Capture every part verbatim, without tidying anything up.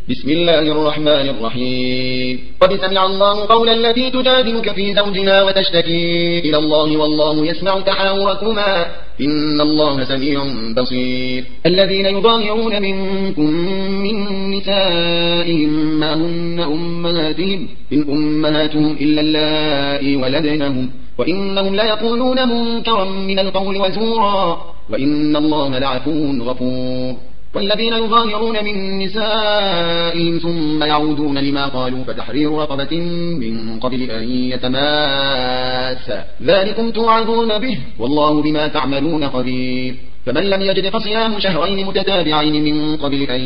بسم الله الرحمن الرحيم. قد سمع الله قول التي تجادلك في زوجها وتشتكي إلى الله والله يسمع تحاوركما إن الله سميع بصير. الذين يظاهرون منكم من نسائهم ما هن أمهاتهم إن أمهاتهم إلا اللائي ولدنهم وإنهم ليقولون منكرا من القول وزورا وإن الله لعفو غفور. والذين يظاهرون من نسائهم ثم يعودون لما قالوا فتحرير رقبة من قبل أن يتماسا ذلكم توعظون به والله بما تعملون خبير. فمن لم يجد فصيام شهرين متتابعين من قبل أن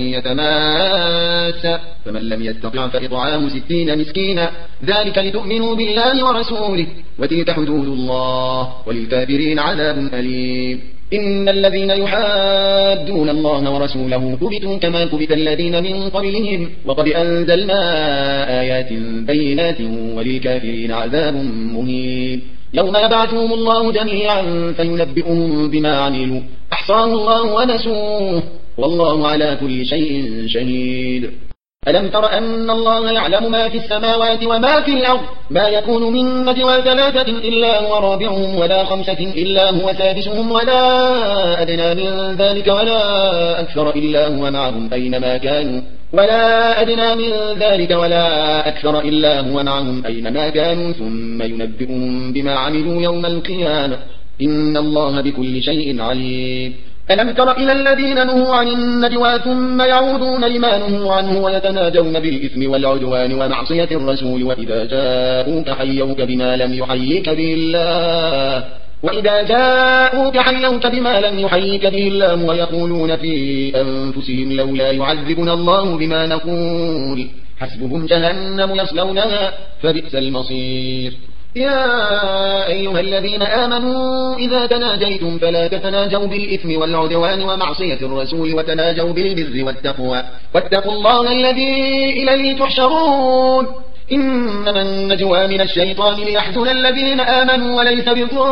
يتماسا فمن لم يستطع فإطعام ستين مسكينا ذلك لتؤمنوا بالله ورسوله وتلك حدود الله وللكافرين عذاب أليم. إن الذين يحادون الله ورسوله كبتوا كما كبت الذين من قبلهم وقد أنزلنا آيات بينات وللكافرين عذاب مهين. يوم يبعثهم الله جميعا فينبئهم بما عملوا أحصاه الله ونسوه والله على كل شيء شهيد. ألم تر أن الله يعلم ما في السماوات وما في الأرض ما يكون من نجوى ثلاثة إلا هو رابعهم ولا خمسة إلا هو سادسهم ولا أدنى من ذلك ولا أكثر إلا هو معهم أينما كانوا ولا أدنى من ذلك ولا أكثر إلا هو معهم أينما كانوا ثم ينبئهم بما عملوا يوم القيامة إن الله بكل شيء عليم. ألم تر إلى الذين نهوا عن النجوى ثم يعودون لما نهوا عنه ويتناجون بالإثم والعدوان ومعصية الرسول وإذا جاءوك حيوك بما لم يحيك به الله وإذا جاءوك حيوك بما لم يحيك به الله ويقولون في أنفسهم لولا يعذبنا الله بما نقول حسبهم جهنم يصلونها فبئس المصير. يا أيها الذين آمنوا إذا تناجيتم فلا تتناجوا بالإثم والعدوان ومعصية الرسول وتناجوا بالبر والتقوى واتقوا الله الذي إليه تحشرون. إنما النجوى من الشيطان ليحزن الذين آمنوا وليس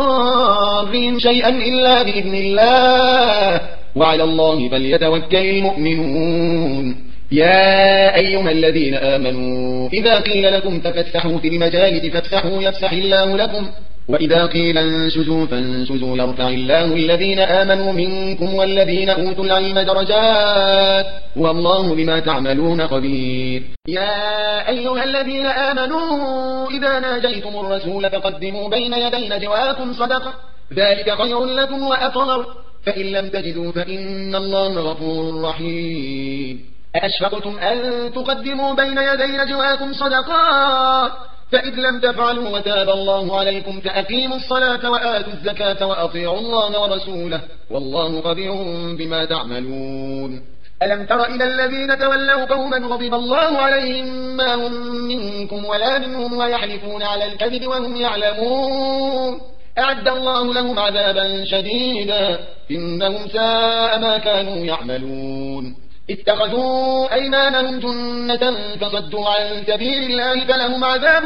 بضارهم شيئا إلا بإذن الله وعلى الله فليتوكل المؤمنون. يا أيها الذين آمنوا إذا قيل لكم تفسحوا في المجالس فافسحوا يفسح الله لكم وإذا قيل انشزوا فانشزوا يرفع الله الذين آمنوا منكم والذين أوتوا العلم درجات والله بما تعملون خبير. يا أيها الذين آمنوا إذا ناجيتم الرسول فقدموا بين يدي نجواكم صدقة ذلك خير لكم وأطهر فإن لم تجدوا فإن الله غفور رحيم. أشفقتم أن تقدموا بين يدي نجواكم صدقات فإذ لم تفعلوا وتاب الله عليكم فأقيموا الصلاة وآتوا الزكاة وأطيعوا الله ورسوله والله خبير بما تعملون. ألم تر إلى الذين تولوا قوما غضب الله عليهم ما هم منكم ولا منهم ويحلفون على الكذب وهم يعلمون أعد الله لهم عذابا شديدا إنهم ساء ما كانوا يعملون. اتخذوا أيمانهم جنة فصدوا عن سبيل الله فلهم عذاب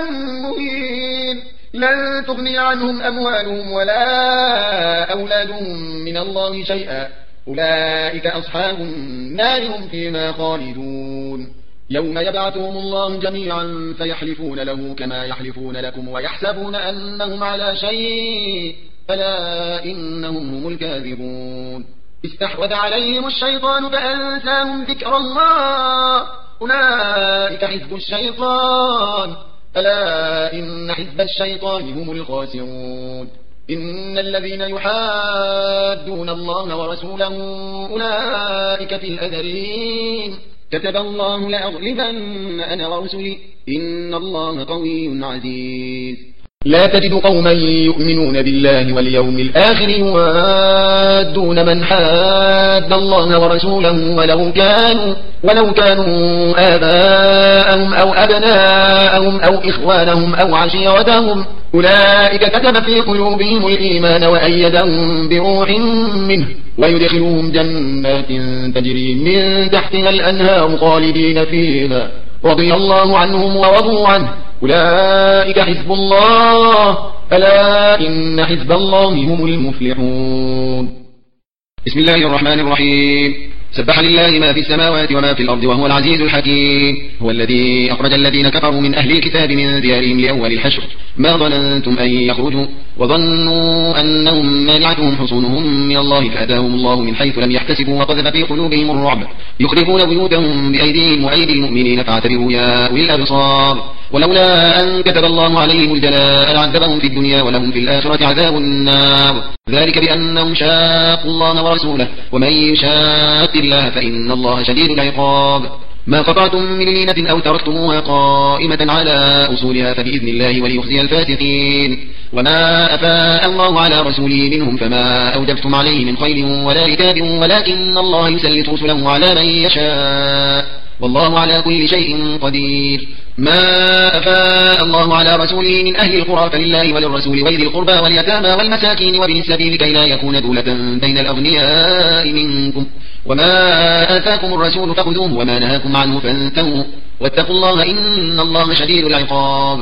مهين. لن تغني عنهم أموالهم ولا أولادهم من الله شيئا أولئك أصحاب النار هم فيها خالدون. يوم يبعثهم الله جميعا فيحلفون له كما يحلفون لكم ويحسبون أنهم على شيء ألا إنهم هم الكاذبون. استحوذ عليهم الشيطان فأنساهم ذكر الله أولئك حزب الشيطان ألا إن حزب الشيطان هم الخاسرون. إن الذين يحادون الله ورسوله أولئك في الأذرين كتب الله لأغلبن أنا ورسلي إن الله قوي عزيز. لا تجد قوما يؤمنون بالله واليوم الآخر يوادون من حاد الله ورسوله ولو كانوا ولو كانوا آباءهم أو أبناءهم أو إخوانهم أو عشيرتهم أولئك كتب في قلوبهم الإيمان وأيدهم بروح منه ويدخلهم جنات تجري من تحتها الأنهار خالدين فيها رضي الله عنهم ورضوا عنه أولئك حزب الله ألا إن حزب الله هم المفلحون. بسم الله الرحمن الرحيم. سبح لله ما في السماوات وما في الأرض وهو العزيز الحكيم. هو الذي أخرج الذين كفروا من أهل الكتاب من ديارهم لأول الحشر ما ظننتم أن يخرجوا وظنوا أنهم مانعتهم حصونهم من الله فأتاهم الله من حيث لم يحتسبوا وقذف في قلوبهم الرعب يخربون بيوتهم بأيديهم وأيدي المؤمنين فاعتبروا يا أولي الأبصار. ولولا أن كتب الله عليهم الجلاء لعذبهم في الدنيا ولهم في الآخرة عذاب النار ذلك بأنهم شاقوا الله ورسوله ومن يشاق الله فإن الله شديد العقاب. ما قطعتم من لينة أو تركتموها قائمة على أصولها فبإذن الله وليخزي الفاسقين. وما أفاء الله على رسوله منهم فما أوجبتم عليه من خيل ولا ركاب ولكن الله يسلط رسله على من يشاء والله على كل شيء قدير. ما أفاء الله على رسوله من أهل القرى فلله وللرسول وذي القربى واليتامى والمساكين وابن السبيل كي لا يكون دولة بين الأغنياء منكم. وما آتاكم الرسول فخذوه وما نهاكم عنه فانتهوا واتقوا الله إن الله شديد العقاب.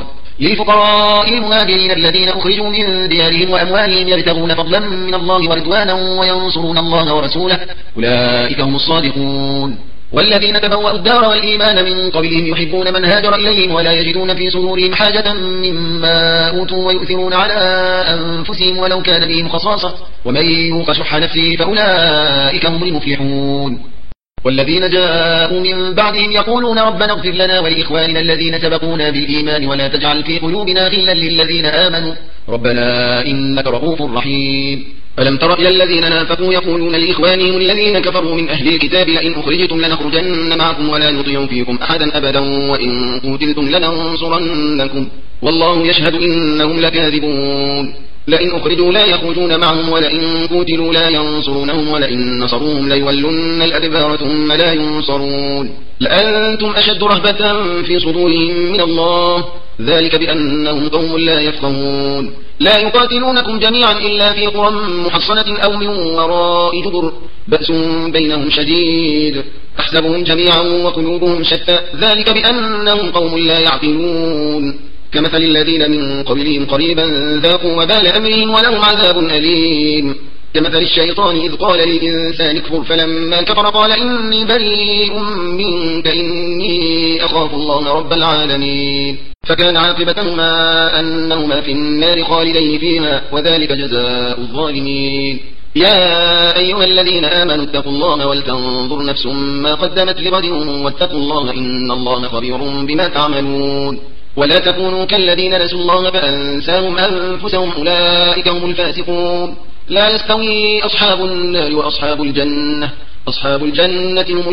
للفقراء المهاجرين الذين أخرجوا من ديارهم وأموالهم يبتغون فضلا من الله ورضوانا وينصرون الله ورسوله أولئك هم الصادقون. والذين تبوأوا الدار والإيمان من قبلهم يحبون من هاجر إليهم ولا يجدون في صدورهم حاجة مما أوتوا ويؤثرون على أنفسهم ولو كان بهم خصاصة ومن يوق شح نفسه فأولئك هم المفلحون. والذين جاءوا من بعدهم يقولون ربنا اغفر لنا ولإخواننا الذين سبقونا بالإيمان ولا تجعل في قلوبنا غلا للذين آمنوا ربنا إنك رؤوف رحيم. ألم تر إلى الذين نافقوا يقولون لإخوانهم الذين كفروا من أهل الكتاب لئن أخرجتم لنخرجن معكم ولا نطيع فيكم أحدا أبدا وإن قتلتم لننصرنكم والله يشهد إنهم لكاذبون. لئن أخرجوا لا يخرجون معهم ولئن قتلوا لا ينصرونهم ولئن نصروهم ليولن الأدبار ثم لا ينصرون. لأنتم أشد رهبة في صدورهم من الله ذلك بأنهم قوم لا يفقهون. لا يقاتلونكم جميعا إلا في قرى محصنة أو من وراء جدر بأس بينهم شديد تحسبهم جميعا وقلوبهم شتى ذلك بأنهم قوم لا يعقلون. كمثل الذين من قبلهم قريبا ذاقوا وبال أمرهم ولهم عذاب أليم. كمثل الشيطان إذ قال للإنسان اكفر فلما كفر قال إني بريء منك إني أخاف الله رب العالمين فكان عاقبتهما أنهما في النار خالدين فيها وذلك جزاء الظالمين. يا أيها الذين آمنوا اتقوا الله ولتنظر نفس ما قدمت لغد واتقوا الله إن الله خبير بما تعملون. ولا تكونوا كالذين نسوا الله فأنساهم أنفسهم أولئك هم الفاسقون. لا يستوي أصحاب النار وأصحاب الجنة أصحاب الجنة هم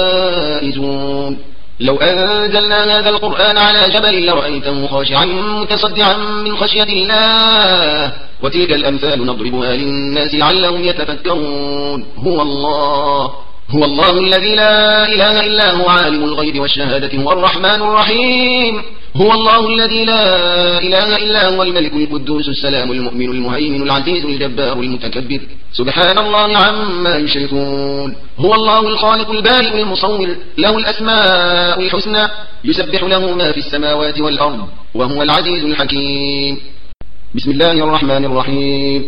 الفائزون. لو أنزلنا هذا القرآن على جبل لرأيته خاشعا متصدعا من خشية الله وتلك الأمثال نضربها للناس لعلهم يتفكرون. هو الله هو الله الذي لا إله إلا هو عالم الغيب والشهادة هو الرحمن الرحيم. هو الله الذي لا إله إلا هو الملك القدوس السلام المؤمن المهيمن العزيز الجبار المتكبر سبحان الله عما يشركون. هو الله الخالق البارئ المصور له الأسماء الحسنى يسبح له ما في السماوات والأرض وهو العزيز الحكيم. بسم الله الرحمن الرحيم.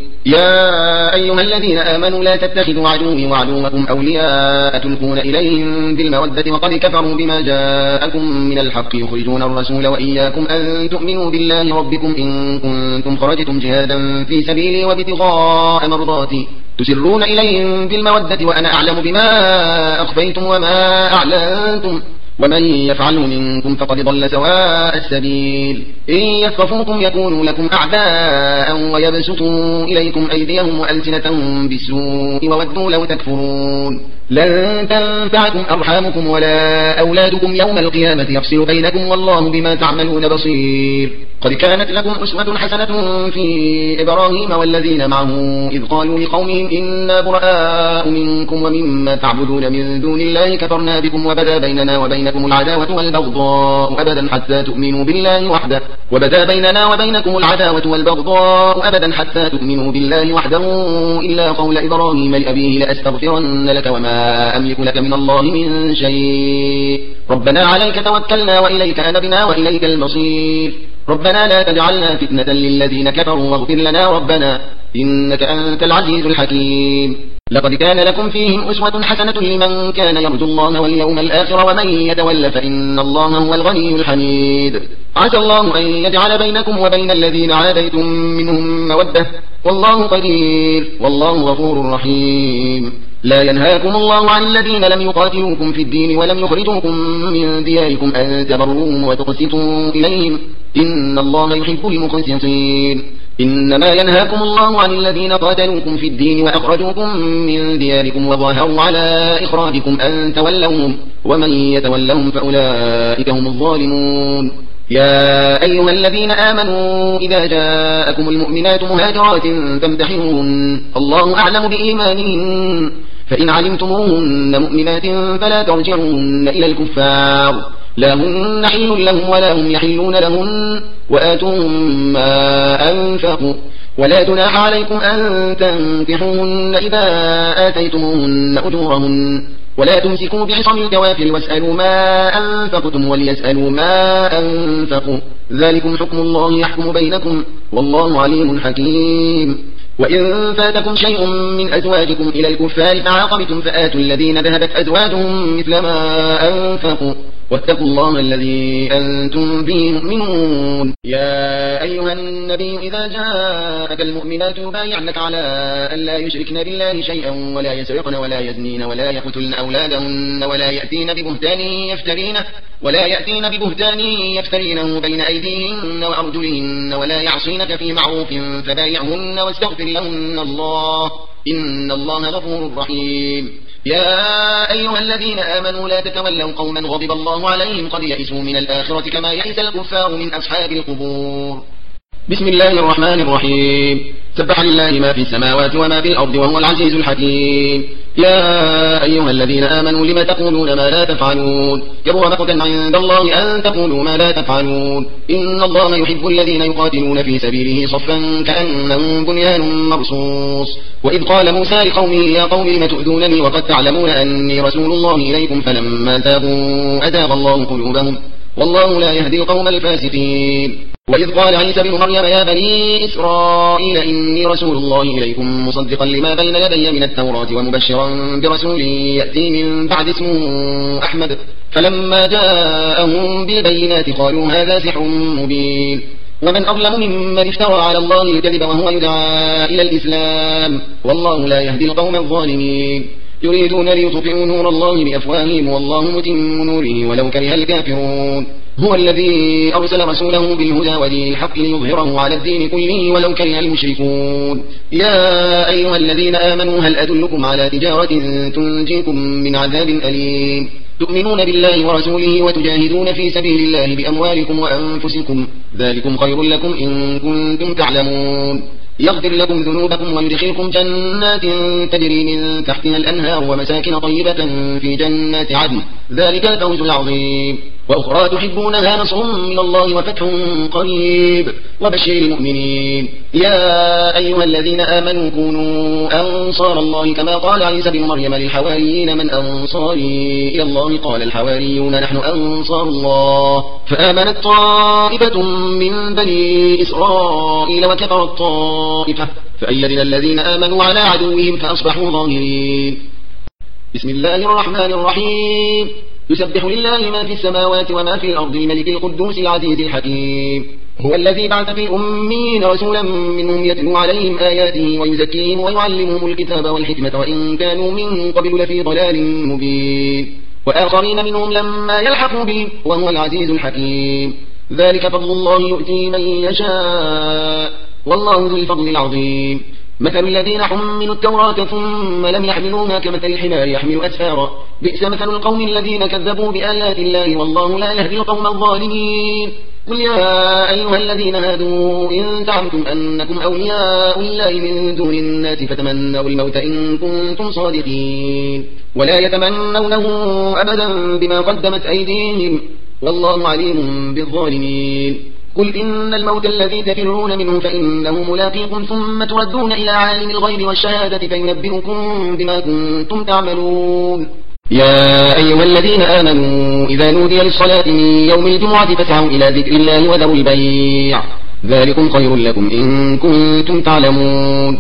يا أيها الذين آمنوا لا تتخذوا عدوي وعدوكم أولياء تلقون إليهم بالمودة وقد كفروا بما جاءكم من الحق يخرجون الرسول وإياكم أن تؤمنوا بالله ربكم إن كنتم خرجتم جهادا في سبيلي وابتغاء مرضاتي تسرون إليهم بالمودة وأنا أعلم بما أخفيتم وما أعلنتم ومن يفعله منكم فقد ضل سواء السبيل. إن يثقفوكم يكونوا لكم أعداء ويبسطوا إليكم أيديهم وألسنتهم بالسوء وودوا لو تكفرون. لن تنفعكم أرحامكم ولا أولادكم يوم القيامة يفصل بينكم والله بما تعملون بصير. قد كانت لكم أسوة حسنة في إبراهيم والذين معه إذ قالوا لقومهم إنا براء منكم ومما تعبدون من دون الله كفرنا بكم وبدا بيننا وبينكم العداوة والبغضاء أبدا حتى تؤمنوا بالله وحده وبدا بيننا وبينكم العداوة والبغضاء أبدا حتى تؤمنوا بالله وحده إلا قول إبراهيم لأبيه لأستغفرن لك وما أملك لك من الله من شيء ربنا عليك توكلنا وإليك أنبنا وإليك المصير. ربنا لا تجعلنا فتنة للذين كفروا واغفر لنا ربنا إنك أنت العزيز الحكيم. لقد كان لكم فيهم أسوة حسنة لمن كان يرجو الله واليوم الآخر ومن يتول فإن الله هو الغني الحميد. عسى الله أن يجعل بينكم وبين الذين عاديتم منهم مودة والله قدير والله غفور رحيم. لا ينهاكم الله عن الذين لم يقاتلوكم في الدين ولم يخرجوكم من دياركم أن تبروهم وتقسطوا إليهم إن الله يحب المقسطين. إنما ينهاكم الله عن الذين قاتلوكم في الدين وأخرجوكم من دياركم وظاهروا على إخراجكم أن تولوهم ومن يتولهم فأولئك هم الظالمون. يا أيها الذين آمنوا إذا جاءكم المؤمنات مهاجرات فامتحنوهن الله أعلم بإيمانهن فإن علمتموهن مؤمنات فلا ترجعوهن إلى الكفار لا هن حل لهم ولا هم يحلون لهن وآتوهم ما أنفقوا ولا جناح عليكم أن تنكحوهن إذا آتيتموهن أجورهن ولا تمسكوا بعصم الكوافر واسألوا ما أنفقتم وليسألوا ما أنفقوا ذلكم حكم الله يحكم بينكم والله عليم حكيم. وإن فاتكم شيء من أزواجكم إلى الكفار فعاقبتم فآتوا الذين ذهبت أزواجهم مثل ما أنفقوا واتقوا الله الذي أنتم به مؤمنون. يا أيها النبي إذا جاءك المؤمنات يبايعنك على أن لا يشركن بالله شيئا ولا يسرقن ولا يزنين ولا يقتلن أولادهن ولا يأتين ببهتان يفترينه ولا يأتين ببهتان يفترينه بين أيديهن وأرجلهن ولا يعصينك في معروف فبايعهن واستغفر لهن الله إن الله غفور رحيم. يا أيها الذين آمنوا لا تتولوا قوما غضب الله عليهم قد يئسوا من الآخرة كما يئس الكفار من أصحاب القبور. بسم الله الرحمن الرحيم. سبح لله ما في السماوات وما في الأرض وهو العزيز الحكيم. يا أيها الذين آمنوا لم تقولون ما لا تفعلون كبر مقتا عند الله أن تقولوا ما لا تفعلون إن الله يحب الذين يقاتلون في سبيله صفا كأنهم بنيان مرصوص. وإذ قال موسى لقومه يا قوم لم تؤذونني وقد تعلمون أني رسول الله إليكم فلما زاغوا أزاغ الله قلوبهم والله لا يهدي القوم الفاسقين. وإذ قال عيسى بن مريم يا بني إسرائيل إني رسول الله إليكم مصدقا لما بين يدي من التوراة ومبشرا برسول يأتي من بعد اسمه أحمد فلما جاءهم بالبينات قالوا هذا سحر مبين. ومن أظلم ممن افترى على الله الكذب وهو يدعى إلى الإسلام والله لا يهدي القوم الظالمين. يريدون ليطفئوا نور الله بأفواههم والله متم نوره ولو كره الكافرون. هو الذي أرسل رسوله بالهدى ودين الحق ليظهره على الدين كله ولو كره المشركون. يا أيها الذين آمنوا هل أدلكم على تجارة تنجيكم من عذاب أليم تؤمنون بالله ورسوله وتجاهدون في سبيل الله بأموالكم وأنفسكم ذلكم خير لكم إن كنتم تعلمون. يغفر لكم ذنوبكم ويدخلكم جنات تجري من تحتها الأنهار ومساكن طيبة في جنات عدن ذلك الفوز العظيم. وأخرى تحبونها نصر من الله وفتح قريب وبشر المؤمنين. يا أيها الذين آمنوا كونوا أنصار الله كما قال عيسى بن مريم للحواريين من أنصاري إلى الله قال الحواريون نحن أنصار الله فآمنت طائفة من بني إسرائيل وكفرت طائفة فأيدنا الذين آمنوا على عدوهم فأصبحوا ظاهرين. بسم الله الرحمن الرحيم. يسبح لله ما في السماوات وما في الأرض الملك القدوس العزيز الحكيم. هو الذي بعث في الأميين رسولا منهم يتلو عليهم آياته ويزكيهم ويعلمهم الكتاب والحكمة وإن كانوا من قبل لفي ضلال مبين. وآخرين منهم لما يلحقوا بهم وهو العزيز الحكيم. ذلك فضل الله يؤتي من يشاء والله ذو الفضل العظيم. مثل الذين حملوا التوراة ثم لم يحملوها كمثل الحمار يحمل أسفارا بئس مثل القوم الذين كذبوا بآيات الله والله لا يهدي القوم الظالمين. قل يا أيها الذين هادوا إن زعمتم أنكم أولياء لله من دون الناس فتمنوا الموت إن كنتم صادقين ولا يتمنونه أبدا بما قدمت أيديهم والله عليم بالظالمين. قل إن الموت الذي تفرون منه فإنه ملاقيكم ثم تردون إلى عالم الغيب والشهادة فينبئكم بما كنتم تعملون. يا أيها الذين آمنوا إذا نودي للصلاة من يوم الجمعة فاسعوا إلى ذكر الله وذروا البيع ذلكم خير لكم إن كنتم تعلمون.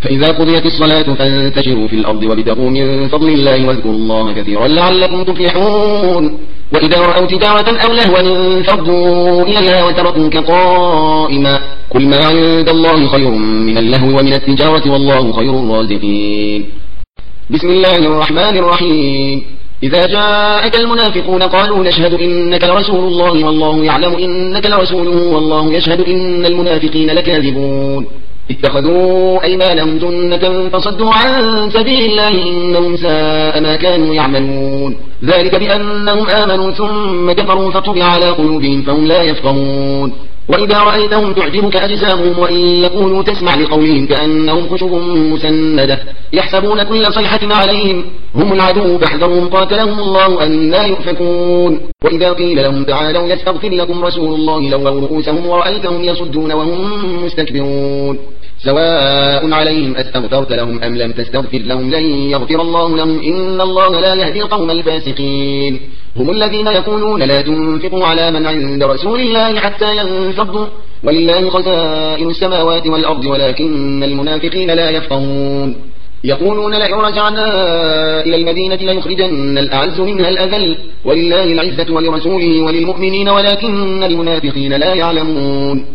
فإذا قضيت الصلاة فانتشروا في الأرض وابتغوا من فضل الله واذكروا الله كثيرا لعلكم تفلحون وإذا رأوا تجارة أو لهوا انفضوا إليها وتركوك قائما قل ما عند الله خير من اللهو ومن التجارة والله خير الرازقين. بسم الله الرحمن الرحيم. إذا جاءك المنافقون قالوا نشهد إنك لرسول الله والله يعلم إنك لرسوله والله يشهد إن المنافقين لكاذبون اتخذوا أيمانهم جنة فصدوا عن سبيل الله إنهم ساء ما كانوا يعملون ذلك بأنهم آمنوا ثم كفروا فطبع على قلوبهم فهم لا يفقهون وإذا رأيتهم تعجبك أجسامهم وإن يقولوا تسمع لقولهم كأنهم خشب مسندة يحسبون كل صيحة عليهم هم العدو فاحذرهم قاتلهم الله أن لا يؤفكون وإذا قيل لهم تعالوا يستغفر لكم رسول الله لووا رؤوسهم ورأيتهم يصدون وهم مستكبرون سواء عليهم أستغفرت لهم أم لم تستغفر لهم لن يغفر الله لهم إن الله لا يهدي القوم الفاسقين هم الذين يقولون لا تنفقوا على من عند رسول الله حتى ينفضوا ولله خزائن السماوات والأرض ولكن المنافقين لا يفقهون يقولون لئن رجعنا إلى المدينة ليخرجن الأعز منها الأذل ولله العزة ولرسوله وللمؤمنين ولكن المنافقين لا يعلمون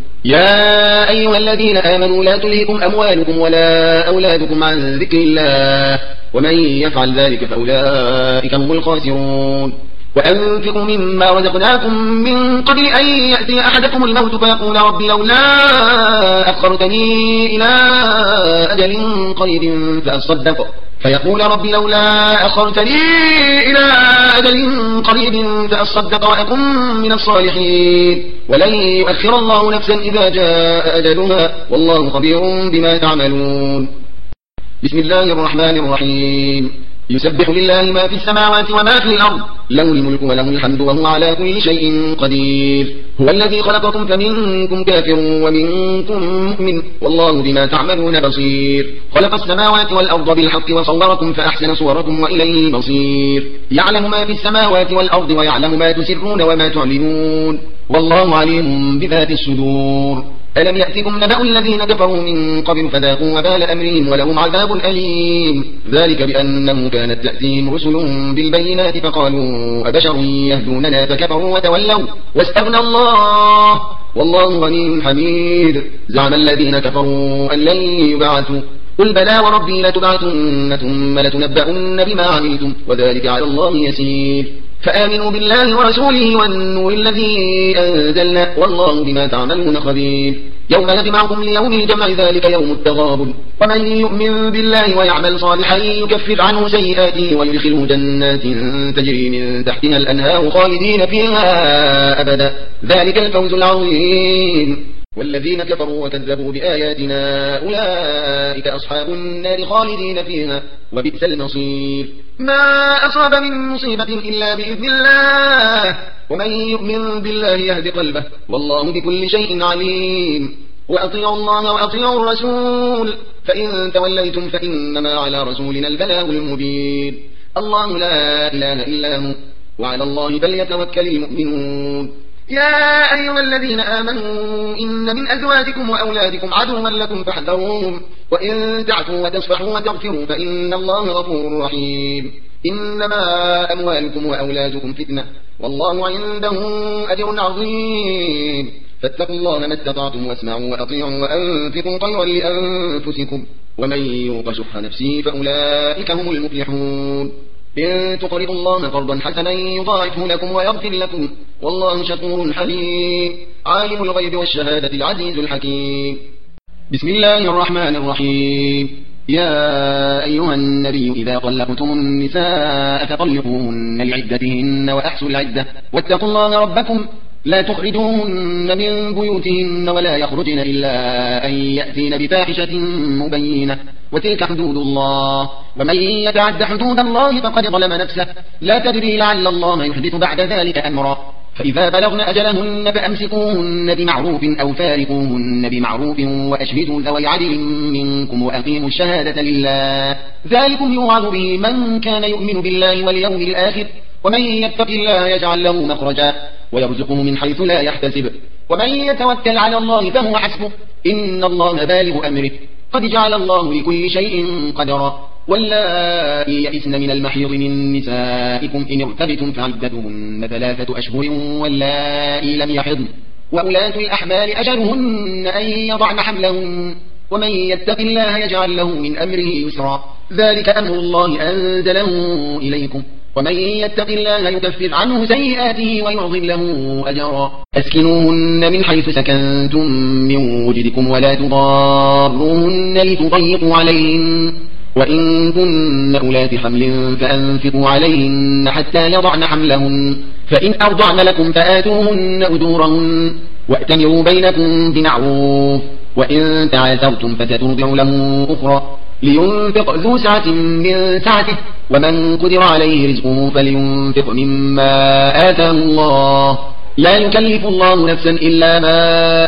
يا أيها الذين آمنوا لا تلهكم أموالكم ولا أولادكم عن ذكر الله ومن يفعل ذلك فأولئك هم الخاسرون وأنفقوا مما رزقناكم من قبل أن يأتي أحدكم الموت فيقول رب لولا أخرتني إلى أجل قريب فأصدق فيقول رب لولا أخرتني إلى أجل قريب فأصدق وأكن من الصالحين ولن يؤخر الله نفسا إذا جاء أجلها والله خبير بما تعملون. بسم الله الرحمن الرحيم. يسبح لله ما في السماوات وما في الأرض له الملك وله الحمد وهو على كل شيء قدير هو الذي خلقكم فمنكم كافر ومنكم مؤمن والله بما تعملون بصير خلق السماوات والأرض بالحق وصوركم فأحسن صوركم وإليه المصير يعلم ما في السماوات والأرض ويعلم ما تسرون وما تعلنون والله عليم بذات الصدور ألم يأتكم نبأ الذين كفروا من قبل فذاقوا وبال أمرهم ولهم عذاب أليم ذلك بأنه كانت تأتيهم رسل بالبينات فقالوا أبشر يهدوننا فكفروا وتولوا واستغنى الله والله غني حميد زعم الذين كفروا أن لن يبعثوا قل بلى وربي لتبعثن ثم لتنبؤن بما عملتم وذلك على الله يسير فآمنوا بالله ورسوله والنور الذي أنزلنا والله بما تعملون خبير يوم يجمعكم ليوم الجمع ذلك يوم التغابن ومن يؤمن بالله ويعمل صالحا يكفر عنه سيئاته ويدخله جنات تجري من تحتها الأنهار خالدين فيها أبدا ذلك الفوز العظيم والذين كفروا وكذبوا بآياتنا أولئك أصحاب النار خالدين فيها وبئس المصير ما أصاب من مصيبة إلا بإذن الله ومن يؤمن بالله يهد قلبه والله بكل شيء عليم وأطيعوا الله وأطيعوا الرسول فإن توليتم فإنما على رسولنا البلاغ المبين الله لا إله إلا هو وعلى الله فليتوكل المؤمنون يا أيها الذين آمنوا إن من أزواجكم وأولادكم عدوا لكم فاحذروهم وإن تعفوا وتصفحوا وتغفروا فإن الله غفور رحيم إنما أموالكم وأولادكم فتنة والله عنده أجر عظيم فاتقوا الله ما استطعتم واسمعوا وأطيعوا وأنفقوا خيرا لأنفسكم ومن يوق شح نفسه فأولئك هم المفلحون إن تقرضوا الله قرضا حسنا يضاعفه لكم ويغفر لكم والله شكور حليم عالم الغيب والشهادة العزيز الحكيم. بسم الله الرحمن الرحيم. يا أيها النبي إذا طلقتم النساء فطلقوهن لعدتهن وأحصوا العدة واتقوا الله ربكم لا تخرجوهن من بيوتهن ولا يخرجن إلا أن يأتين بفاحشة مبينة وتلك حدود الله ومن يتعد حدود الله فقد ظلم نفسه لا تدري لعل الله يحدث بعد ذلك أمرا فإذا بلغن أجلهن فأمسكوهن بمعروف أو فارقوهن بمعروف وأشهدوا ذوي عدل منكم وأقيموا الشهادة لله ذلكم يوعظ به من كان يؤمن بالله واليوم الآخر ومن يتق الله يجعل له مخرجا ويرزقه من حيث لا يحتسب ومن يتوكل على الله فهو حسبه إن الله بالغ أمره قد جعل الله لكل شيء قدرا. واللائي يئسن من المحيض من نسائكم إن ارتبتم فعدتهن ثلاثة أشهر واللائي لم يحضن وأولاة الأحمال أجلهن أن يضعن حملهن ومن يتق الله يجعل له من أمره يسرا. ذلك أمر الله أنزله إليكم ومن يتق الله يكفر عنه سيئاته ويعظم له أجرا. أسكنوهن من حيث سكنتم من وجدكم ولا تضاروهن لتضيقوا عليهن وإن كن أولات حمل فأنفقوا عليهن حتى يضعن حملهن فإن أرضعن لكم فآتوهن أجورهن وأتمروا بينكم بمعروف وإن تعاثرتم فسترضع له أخرى لينفق ذو سعة من سعته ومن قدر عليه رزقه فلينفق مما آتاه الله لا يكلف الله نفسا إلا ما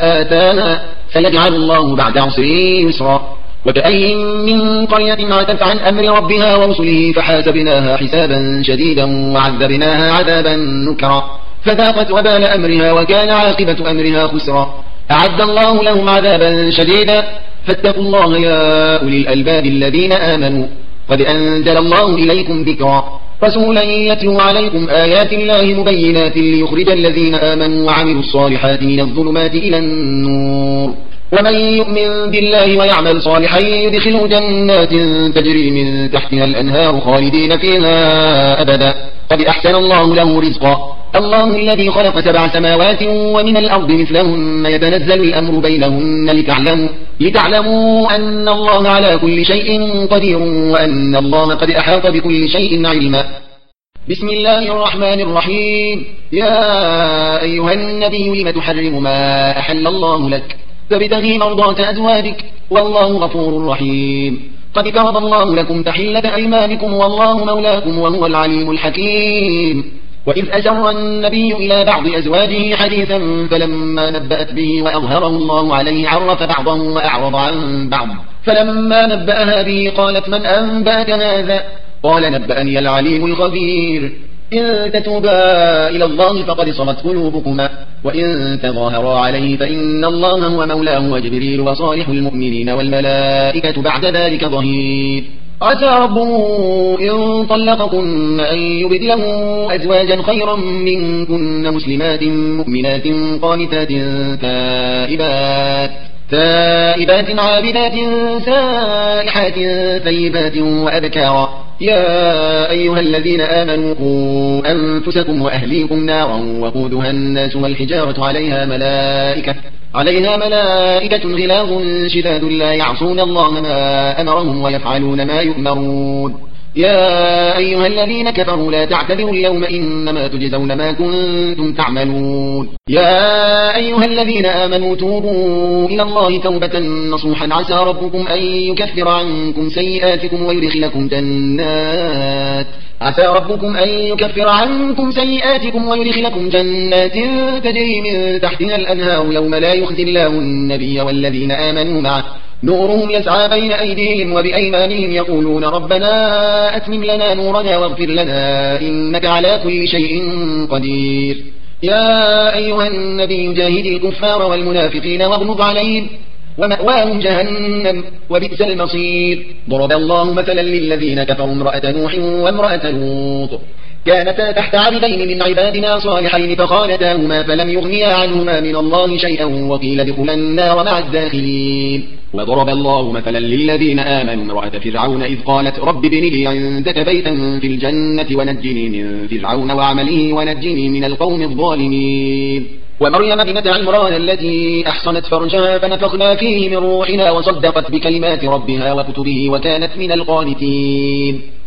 آتاها سيجعل الله بعد عسر يسرا. وكأي من قرية عتت عن أمر ربها ورسله فحاسبناها حسابا شديدا وعذبناها عذابا نكرا فذاقت وبال أمرها وكان عاقبة أمرها خسرا. أعد الله لهم عذابا شديدا فاتقوا الله يا أولي الألباب الذين آمنوا قد أنزل الله إليكم ذكرا رسولا يتلو عليكم آيات الله مبينات ليخرج الذين آمنوا وعملوا الصالحات من الظلمات إلى النور ومن يؤمن بالله ويعمل صالحا يدخله جنات تجري من تحتها الأنهار خالدين فيها أبدا قد أحسن الله له رزقا. الله الذي خلق سبع سماوات ومن الأرض مثلهن يتنزل الأمر بينهن لتعلموا, لتعلموا أن الله على كل شيء قدير وأن الله قد أحاط بكل شيء علما. بسم الله الرحمن الرحيم. يا أيها النبي لم تحرم ما أحل الله لك تبتغي مرضات أزواجك والله غفور رحيم. قد فرض الله لكم تحلة أيمانكم والله مولاكم وهو العليم الحكيم. وإذ أسر النبي إلى بعض أزواجه حديثا فلما نبأت به وأظهره الله عليه عرف بعضه وأعرض عن بعض فلما نبأها به قالت من أنبأك هذا قال نبأني العليم الخبير. إن تتوبا إلى الله فقد صغت قلوبكما وإن تظاهرا عليه فإن الله هو مولاه وجبريل وصالح المؤمنين والملائكة بعد ذلك ظهير. عسى ربه إن طلقكن أن يبدله أزواجا خيرا منكن مسلمات مؤمنات قانتات تائبات تائبات عابدات سائحات ثيبات وأبكارا. يا أيها الذين آمنوا قوا أنفسكم وأهليكم نارا وقودها الناس والحجارة عليها ملائكة عليها ملائكة غلاظ شداد لا يعصون الله ما أمرهم ويفعلون ما يؤمرون. يا أيها الذين كفروا لا تعتذروا اليوم إنما تجزون ما كنتم تعملون. يا أيها الذين آمنوا توبوا إلى الله توبة نصوحا عسى ربكم أن يكفر عنكم سيئاتكم ويدخلكم جنات عسى ربكم أن يكفر عنكم سيئاتكم ويدخلكم جنات تجري من تحتها الأنهار يوم لا يخزي الله النبي والذين آمنوا معه نورهم يسعى بين أيديهم وبأيمانهم يقولون ربنا أتمم لنا نورنا واغفر لنا إنك على كل شيء قدير. يا أيها النبي جاهد الكفار والمنافقين واغلظ عليهم ومأواهم جهنم وبئس المصير. ضرب الله مثلا للذين كفروا امرأة نوح وامرأة لوط كانتا تحت عبدين من عبادنا صالحين فخانتاهما فلم يغنيا عنهما من الله شيئا وقيل ادخلا النار مع الداخلين. وضرب الله مثلا للذين آمنوا امرأة فرعون إذ قالت رب ابن لي عندك بيتا في الجنة ونجني من فرعون وعمله ونجني من القوم الظالمين. ومريم ابنة عمران التي أحصنت فرجها فنفخنا فيه من روحنا وصدقت بكلمات ربها وكتبه وكانت من القانتين.